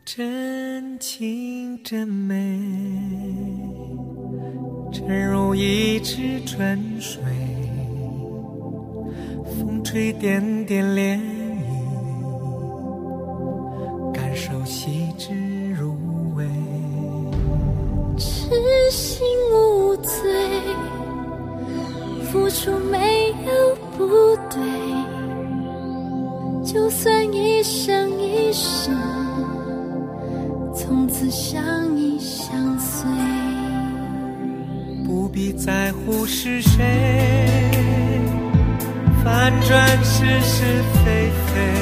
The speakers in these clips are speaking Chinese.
真情真美，真如一池春水，风吹点点涟漪，感受细致入微。 痴心无罪，付出没有不对，就算一生一世从此相依相随， 不必在乎是谁，反转是是非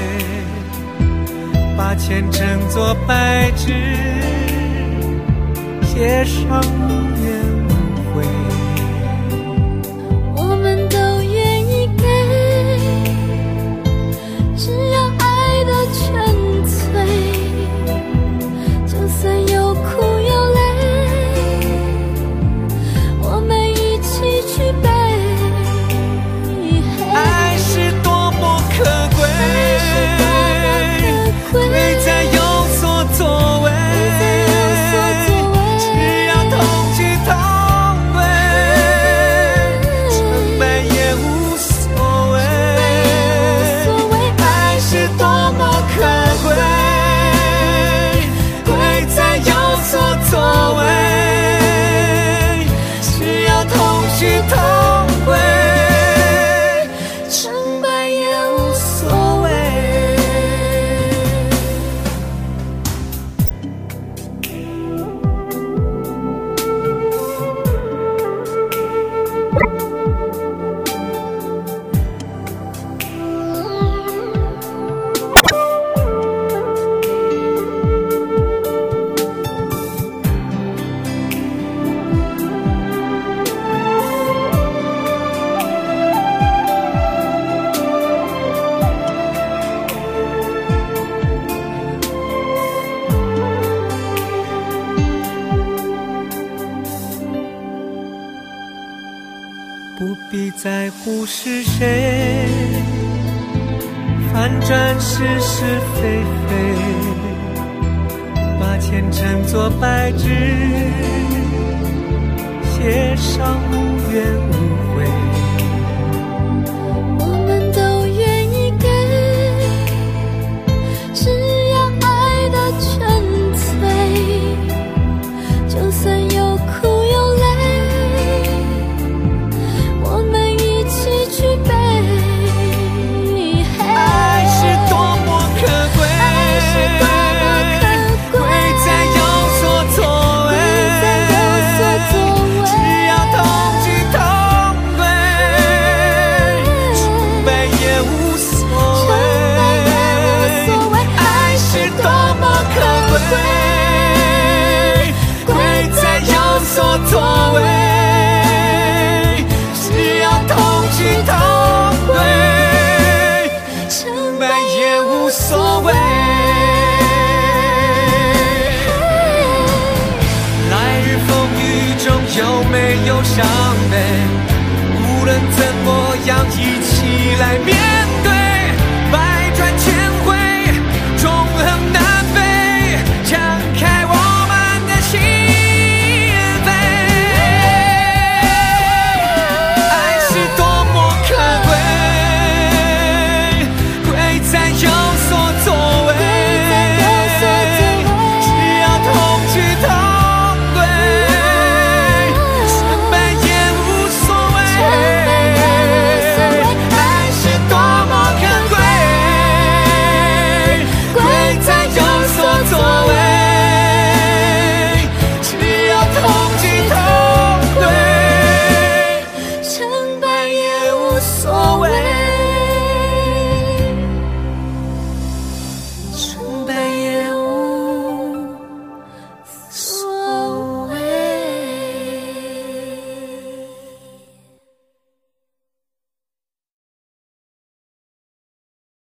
非，把前程作白纸，写上无怨无悔。 我们都愿意给，只要爱的纯粹，就算有苦有泪，我们一起去背。 爱是多么可贵，贵在有所作为，只要同去同归，成败也无所谓。爱是多么可贵，贵在有所作为，只要同去同归，成败也无所谓。不必在乎是谁，反转是是非非，把前程作白纸，写上无怨无悔。 我们都愿意给，只要爱的纯粹，就算有苦有泪，我们一起去背。 爱是多么可贵，贵在有所作为，只要同去同归，成败也无所谓。爱是多么可贵，贵在有所作为，只要同去同归，成败也无所谓。来日风雨中有没有伤悲，无论怎么样一起来面对，百转千回，纵横南北，敞开我们的心扉。爱是多么可贵，贵在有所作为，只要同去同归，成败也无所谓。爱是多么可贵，贵在有所作为，只要同去同归，成败也无所谓。